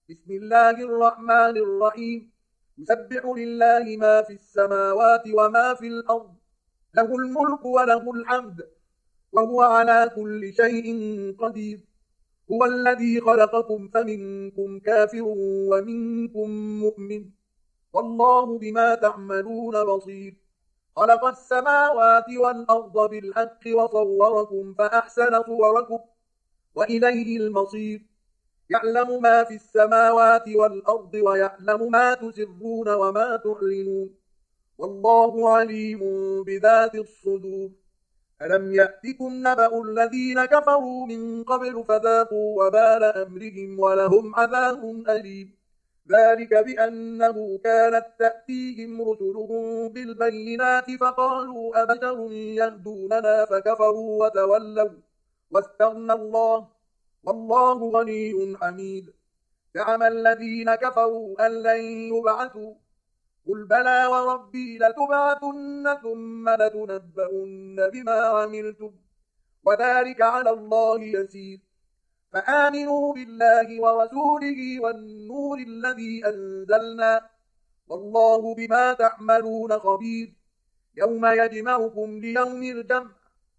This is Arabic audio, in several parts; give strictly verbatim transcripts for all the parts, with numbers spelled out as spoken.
بسم الله الرحمن الرحيم. يسبح لله ما في السماوات وما في الأرض، له الملك وله الحمد، وهو على كل شيء قدير. هو الذي خلقكم فمنكم كافر ومنكم مؤمن، والله بما تعملون بصير. خلق السماوات والأرض بالحق وصوركم فأحسن صوركم، وإليه المصير. يعلم ما في السماوات والأرض ويعلم ما تسرون وما تعلنون، والله عليم بذات الصدور. ألم يأتكم نبأ الذين كفروا من قبل فذاقوا وبال أمرهم ولهم عذاب أليم. ذلك بأنه كانت تأتيهم رسلهم بالبينات فقالوا أبشر يهدوننا فكفروا وتولوا واستغنى الله، والله غني حميد. زعم الذين كفروا أن لن يبعثوا، قل بلى وربي لتبعثن ثم لتنبؤن بما عملتم، وذلك على الله يسير. فآمنوا بالله ورسوله والنور الذي أنزلنا، والله بما تعملون خبير. يوم يجمعكم ليوم الجمع،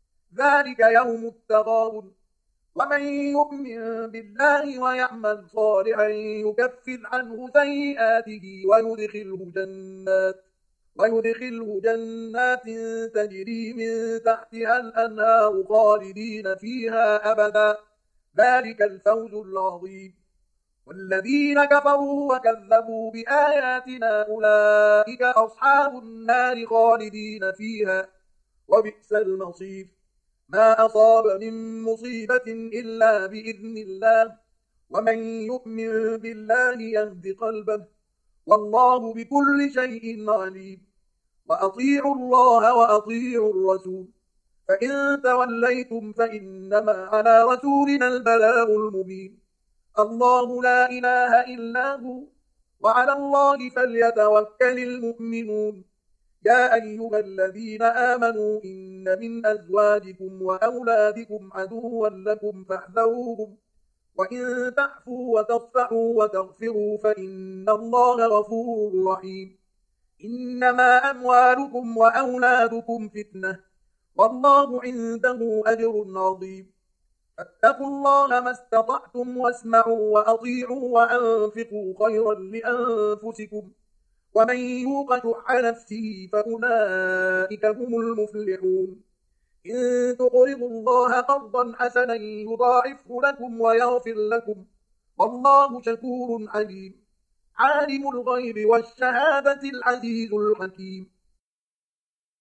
ذلك يوم التغابن. ومن يؤمن بالله ويعمل صالحا يكفر عنه سيئاته ويدخله جنات ويدخله جنات تجري من تحتها الأنهار خالدين فيها أبدا، ذلك الفوز العظيم. والذين كفروا وكذبوا بآياتنا أولئك أصحاب النار خالدين فيها، وبئس المصير. ما أصاب من مصيبة إلا بإذن الله، ومن يؤمن بالله يهد قلبه، والله بكل شيء عليم. وأطيعوا الله وأطيعوا الرسول، فإن توليتم فإنما على رسولنا البلاغ المبين. الله لا إله إلا هو، وعلى الله فليتوكل المؤمنون. يا أيها الذين آمنوا إن من أزواجكم وأولادكم عدوا لكم فاحذروهم، وإن تعفوا وتصفحوا وتغفروا فإن الله غفور رحيم. إنما أموالكم وأولادكم فتنة، والله عنده أجر عظيم. فاتقوا الله ما استطعتم واسمعوا وأطيعوا وأنفقوا خيرا لأنفسكم، ومن يوق شح نفسه فأولئك هم المفلحون. إن تقرضوا الله قرضا حسنا يضاعفه لكم ويغفر لكم، والله شكور عليم. عالم الغيب والشهادة العزيز الحكيم.